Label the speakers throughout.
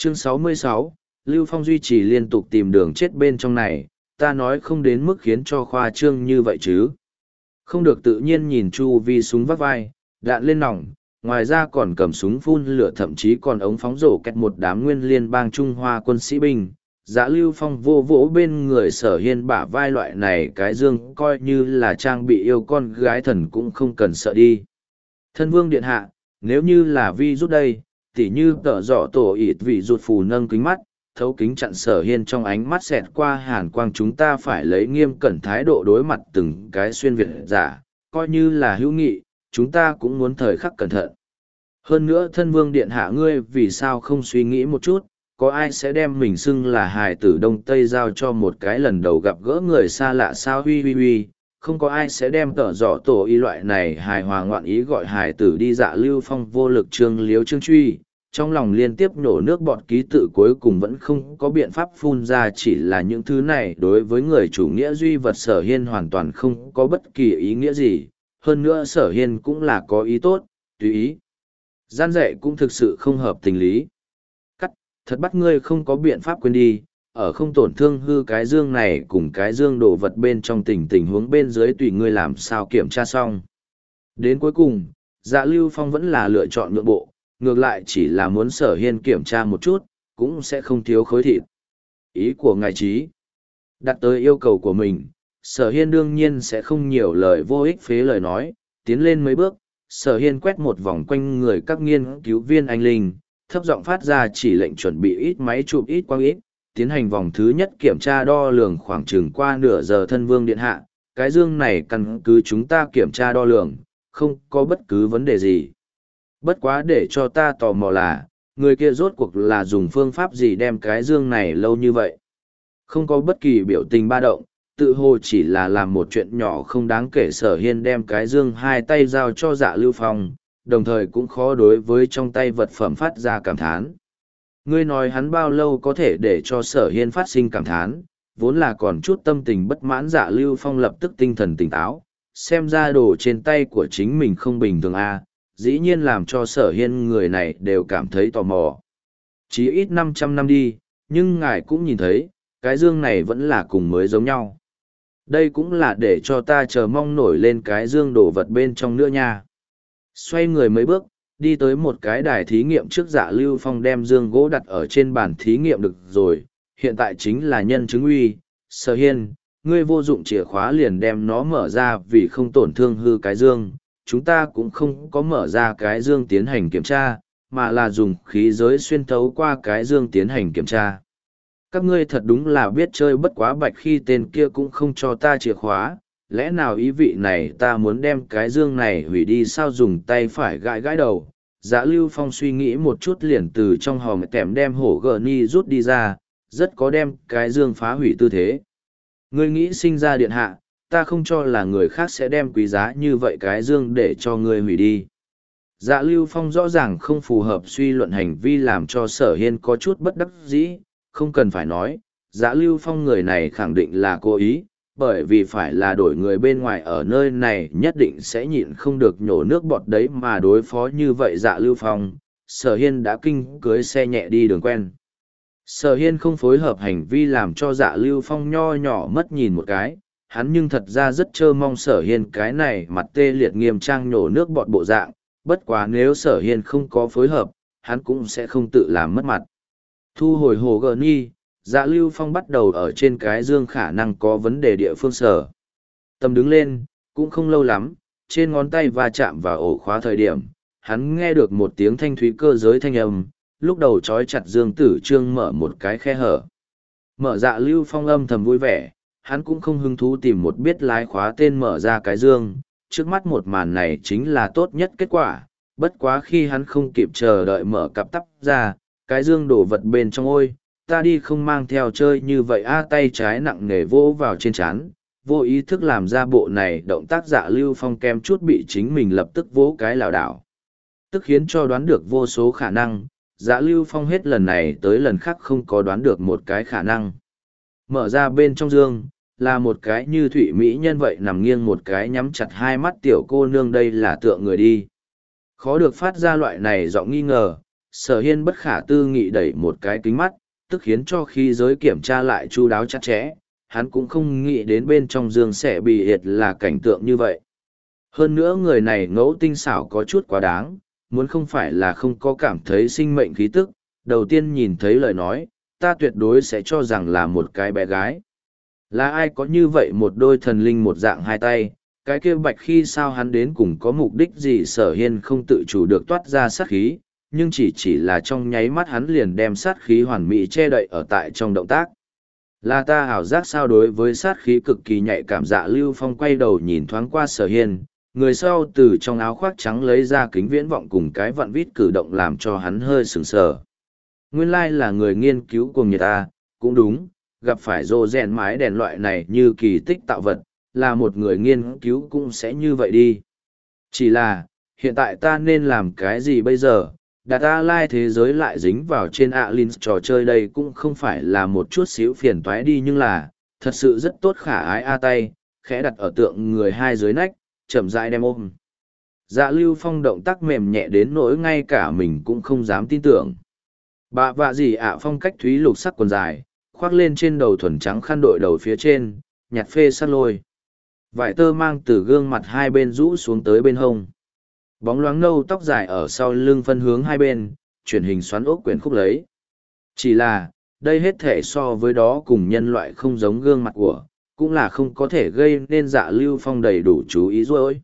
Speaker 1: Chương 66, Lưu Phong duy trì liên tục tìm đường chết bên trong này, ta nói không đến mức khiến cho khoa trương như vậy chứ. Không được tự nhiên nhìn chu vi súng vắt vai, đạn lên nòng, ngoài ra còn cầm súng phun lửa, thậm chí còn ống phóng rổ kẹt một đám nguyên liên bang Trung Hoa quân sĩ binh. Dạ Lưu Phong vô vỗ bên người Sở Hiên bả vai, loại này cái dương coi như là trang bị yêu con gái thần cũng không cần sợ đi. Thân vương điện hạ, nếu như là vi rút đây, tỉ như tợ dọ tổ ịt vị rụt phù nâng kính mắt, thấu kính chặn Sở Hiên trong ánh mắt xẹt qua hàn quang, chúng ta phải lấy nghiêm cẩn thái độ đối mặt từng cái xuyên việt giả, coi như là hữu nghị, chúng ta cũng muốn thời khắc cẩn thận. Hơn nữa thân vương điện hạ ngươi vì sao không suy nghĩ một chút, có ai sẽ đem mình xưng là hài tử Đông Tây giao cho một cái lần đầu gặp gỡ người xa lạ sao? Huy huy huy, không có ai sẽ đem tợ dọ tổ y loại này hài hòa ngoạn ý gọi hài tử đi. Dạ Lưu Phong vô lực trương liếu trương truy, trong lòng liên tiếp nổ nước bọt, ký tự cuối cùng vẫn không có biện pháp phun ra, chỉ là những thứ này đối với người chủ nghĩa duy vật Sở Hiên hoàn toàn không có bất kỳ ý nghĩa gì. Hơn nữa Sở Hiên cũng là có ý tốt, tùy ý gian dạy cũng thực sự không hợp tình lý. Thật bắt ngươi không có biện pháp quên đi, ở không tổn thương hư cái dương này cùng cái dương đồ vật bên trong tình huống bên dưới tùy ngươi làm sao kiểm tra xong. Đến cuối cùng, Dạ Lưu Phong vẫn là lựa chọn nhượng bộ, ngược lại chỉ là muốn Sở Hiên kiểm tra một chút, cũng sẽ không thiếu khối thịt. Ý của ngài trí, đặt tới yêu cầu của mình, Sở Hiên đương nhiên sẽ không nhiều lời vô ích phế lời nói, tiến lên mấy bước, Sở Hiên quét một vòng quanh người các nghiên cứu viên anh linh, thấp giọng phát ra chỉ lệnh chuẩn bị ít máy chụp ít quang ít, tiến hành vòng thứ nhất kiểm tra đo lường khoảng chừng qua nửa giờ. Thân vương điện hạ, cái dương này căn cứ chúng ta kiểm tra đo lường, không có bất cứ vấn đề gì. Bất quá để cho ta tò mò là, người kia rốt cuộc là dùng phương pháp gì đem cái dương này lâu như vậy. Không có bất kỳ biểu tình ba động, tự hồ chỉ là làm một chuyện nhỏ không đáng kể. Sở Hiên đem cái dương hai tay giao cho Dạ Lưu Phong, đồng thời cũng khó đối với trong tay vật phẩm phát ra cảm thán. Ngươi nói hắn bao lâu có thể để cho Sở Hiên phát sinh cảm thán, vốn là còn chút tâm tình bất mãn Dạ Lưu Phong lập tức tinh thần tỉnh táo, xem ra đồ trên tay của chính mình không bình thường a, dĩ nhiên làm cho Sở Hiên người này đều cảm thấy tò mò. Chỉ ít 500 năm đi, nhưng ngài cũng nhìn thấy, cái dương này vẫn là cùng mới giống nhau. Đây cũng là để cho ta chờ mong nổi lên cái dương đồ vật bên trong nữa nha. Xoay người mấy bước, đi tới một cái đài thí nghiệm trước. Dạ Lưu Phong đem dương gỗ đặt ở trên bàn thí nghiệm. Được rồi, hiện tại chính là nhân chứng uy. Sở Hiên, ngươi vô dụng chìa khóa liền đem nó mở ra vì không tổn thương hư cái dương. Chúng ta cũng không có mở ra cái dương tiến hành kiểm tra, mà là dùng khí giới xuyên thấu qua cái dương tiến hành kiểm tra. Các ngươi thật đúng là biết chơi. Bất quá bạch khi tên kia cũng không cho ta chìa khóa. Lẽ nào ý vị này ta muốn đem cái dương này hủy đi sao? Dùng tay phải gãi gãi đầu. Dạ Lưu Phong suy nghĩ một chút liền từ trong hòm tẻm đem hổ gờ ni rút đi ra, rất có đem cái dương phá hủy tư thế. Ngươi nghĩ sinh ra điện hạ, ta không cho là người khác sẽ đem quý giá như vậy cái dương để cho ngươi hủy đi. Dạ Lưu Phong rõ ràng không phù hợp suy luận, hành vi làm cho Sở Hiên có chút bất đắc dĩ, không cần phải nói, Dạ Lưu Phong người này khẳng định là cố ý, bởi vì phải là đổi người bên ngoài ở nơi này nhất định sẽ nhịn không được nhổ nước bọt đấy mà đối phó như vậy. Dạ Lưu Phong, Sở Hiên đã kinh cưới xe nhẹ đi đường quen. Sở Hiên không phối hợp hành vi làm cho Dạ Lưu Phong nho nhỏ mất nhìn một cái, hắn nhưng thật ra rất trơ mong Sở Hiên cái này mặt tê liệt nghiêm trang nhổ nước bọt bộ dạng, bất quá nếu Sở Hiên không có phối hợp, hắn cũng sẽ không tự làm mất mặt. Thu hồi hồ gờ ni, Dạ Lưu Phong bắt đầu ở trên cái dương khả năng có vấn đề địa phương sở. Tầm đứng lên, cũng không lâu lắm, trên ngón tay va chạm vào ổ khóa thời điểm, hắn nghe được một tiếng thanh thúy cơ giới thanh âm, lúc đầu trói chặt dương tử trương mở một cái khe hở. Mở. Dạ Lưu Phong âm thầm vui vẻ, hắn cũng không hứng thú tìm một biết lái khóa tên mở ra cái dương, trước mắt một màn này chính là tốt nhất kết quả, bất quá khi hắn không kịp chờ đợi mở cặp tắp ra, cái dương đổ vật bên trong. Ôi, ta đi không mang theo chơi như vậy a, tay trái nặng nề vỗ vào trên trán, vô ý thức làm ra bộ này động tác. Dạ Lưu Phong kem chút bị chính mình lập tức vỗ cái lảo đảo, tức khiến cho đoán được vô số khả năng. Dạ Lưu Phong hết lần này tới lần khác không có đoán được một cái khả năng. Mở ra bên trong dương, là một cái như thụy mỹ nhân vậy nằm nghiêng một cái nhắm chặt hai mắt tiểu cô nương. Đây là tượng người đi. Khó được phát ra loại này giọng nghi ngờ, Sở Hiên bất khả tư nghị đẩy một cái kính mắt, tức khiến cho khi giới kiểm tra lại chu đáo chặt chẽ, hắn cũng không nghĩ đến bên trong giường sẽ bị hiệt là cảnh tượng như vậy. Hơn nữa người này ngẫu tinh xảo có chút quá đáng, muốn không phải là không có cảm thấy sinh mệnh khí tức, đầu tiên nhìn thấy lời nói, ta tuyệt đối sẽ cho rằng là một cái bé gái. Là ai có như vậy một đôi thần linh một dạng hai tay, cái kia bạch khi sao hắn đến cùng có mục đích gì? Sở Hiên không tự chủ được toát ra sát khí, nhưng chỉ là trong nháy mắt hắn liền đem sát khí hoàn mỹ che đậy ở tại trong động tác. Là ta ảo giác sao? Đối với sát khí cực kỳ nhạy cảm, Dạ Lưu Phong quay đầu nhìn thoáng qua Sở Hiên, người sau từ trong áo khoác trắng lấy ra kính viễn vọng cùng cái vặn vít cử động làm cho hắn hơi sửng sờ. Nguyên lai là người nghiên cứu cùng nhiệt ta, cũng đúng, gặp phải rô rèn mái đèn loại này như kỳ tích tạo vật, là một người nghiên cứu cũng sẽ như vậy đi. Chỉ là, hiện tại ta nên làm cái gì bây giờ? Đặt ta lai thế giới lại dính vào trên Alins trò chơi đây cũng không phải là một chút xíu phiền toái đi, nhưng là, thật sự rất tốt khả ái a tay, khẽ đặt ở tượng người hai dưới nách, chậm rãi đem ôm. Dạ Lưu Phong động tác mềm nhẹ đến nỗi ngay cả mình cũng không dám tin tưởng. Bà vạ gì ạ phong cách thúy lục sắc quần dài, khoác lên trên đầu thuần trắng khăn đội đầu phía trên, nhạt phê sắc lôi. Vải tơ mang từ gương mặt hai bên rũ xuống tới bên hông. Bóng loáng nâu tóc dài ở sau lưng phân hướng hai bên, chuyển hình xoắn ốc quyển khúc lấy. Chỉ là, đây hết thể so với đó cùng nhân loại không giống gương mặt của, cũng là không có thể gây nên Dạ Lưu Phong đầy đủ chú ý rồi.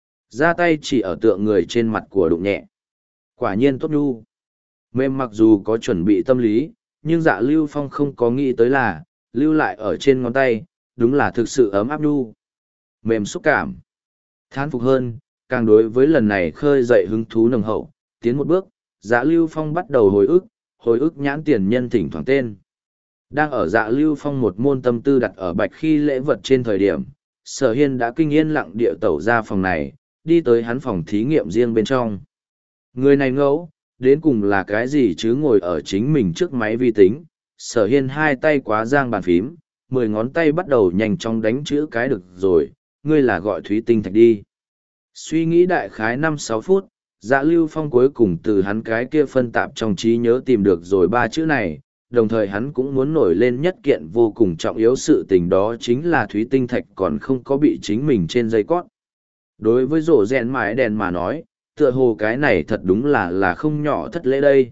Speaker 1: Ra tay chỉ ở tượng người trên mặt của đụng nhẹ. Quả nhiên tốt nhu. Mềm mặc dù có chuẩn bị tâm lý, nhưng Dạ Lưu Phong không có nghĩ tới là, lưu lại ở trên ngón tay, đúng là thực sự ấm áp nhu. Mềm xúc cảm. Thán phục hơn, càng đối với lần này khơi dậy hứng thú nồng hậu, tiến một bước, Dạ Lưu Phong bắt đầu hồi ức nhãn tiền nhân thỉnh thoảng tên. Đang ở Dạ Lưu Phong một môn tâm tư đặt ở bạch khi lễ vật trên thời điểm, Sở Hiên đã kinh yên lặng địa tẩu ra phòng này, đi tới hắn phòng thí nghiệm riêng bên trong. Người này ngẫu, đến cùng là cái gì chứ? Ngồi ở chính mình trước máy vi tính, Sở Hiên hai tay quá giang bàn phím, 10 ngón tay bắt đầu nhanh chóng đánh chữ cái được rồi, ngươi là gọi Thúy Tinh Thạch đi. Suy nghĩ đại khái 5-6 phút, Dạ Lưu Phong cuối cùng từ hắn cái kia phân tạp trong trí nhớ tìm được rồi 3 chữ này, đồng thời hắn cũng muốn nổi lên nhất kiện vô cùng trọng yếu sự tình, đó chính là Thúy Tinh Thạch còn không có bị chính mình trên dây cót. Đối với rổ rèn mái đèn mà nói, tựa hồ cái này thật đúng là không nhỏ thất lễ đây.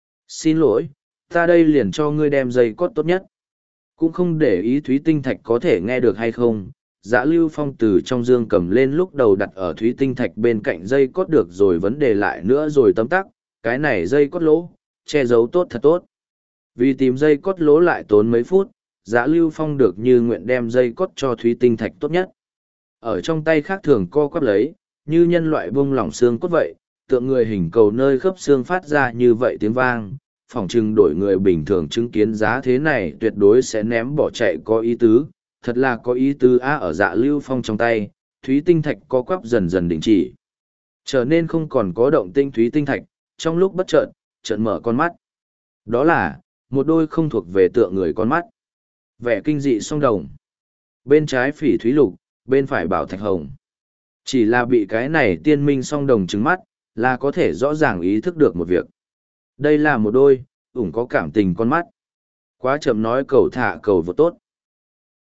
Speaker 1: Xin lỗi, ta đây liền cho ngươi đem dây cót tốt nhất. Cũng không để ý Thúy Tinh Thạch có thể nghe được hay không. Dạ Lưu Phong từ trong dương cầm lên lúc đầu đặt ở Thúy Tinh Thạch bên cạnh dây cót được rồi, vấn đề lại nữa rồi tấm tắc, cái này dây cót lỗ, che giấu tốt thật tốt. Vì tìm dây cót lỗ lại tốn mấy phút, Dạ Lưu Phong được như nguyện đem dây cót cho Thúy Tinh Thạch tốt nhất. Ở trong tay khác thường co quắp lấy, như nhân loại bông lỏng xương cốt vậy, tượng người hình cầu nơi khớp xương phát ra như vậy tiếng vang, phỏng chừng đổi người bình thường chứng kiến giá thế này tuyệt đối sẽ ném bỏ chạy có ý tứ, thật là có ý tứ a. Ở Dạ Lưu Phong trong tay, Thúy Tinh Thạch co quắp dần dần đình chỉ. Trở nên không còn có động tinh Thúy Tinh Thạch, trong lúc bất chợt, chợt mở con mắt. Đó là, một đôi không thuộc về tượng người con mắt. Vẻ kinh dị song đồng. Bên trái phỉ thúy lục, bên phải bảo thạch hồng. Chỉ là bị cái này tiên minh song đồng trứng mắt, là có thể rõ ràng ý thức được một việc. Đây là một đôi, ủng có cảm tình con mắt. Quá chậm nói cầu thả cầu vô tốt.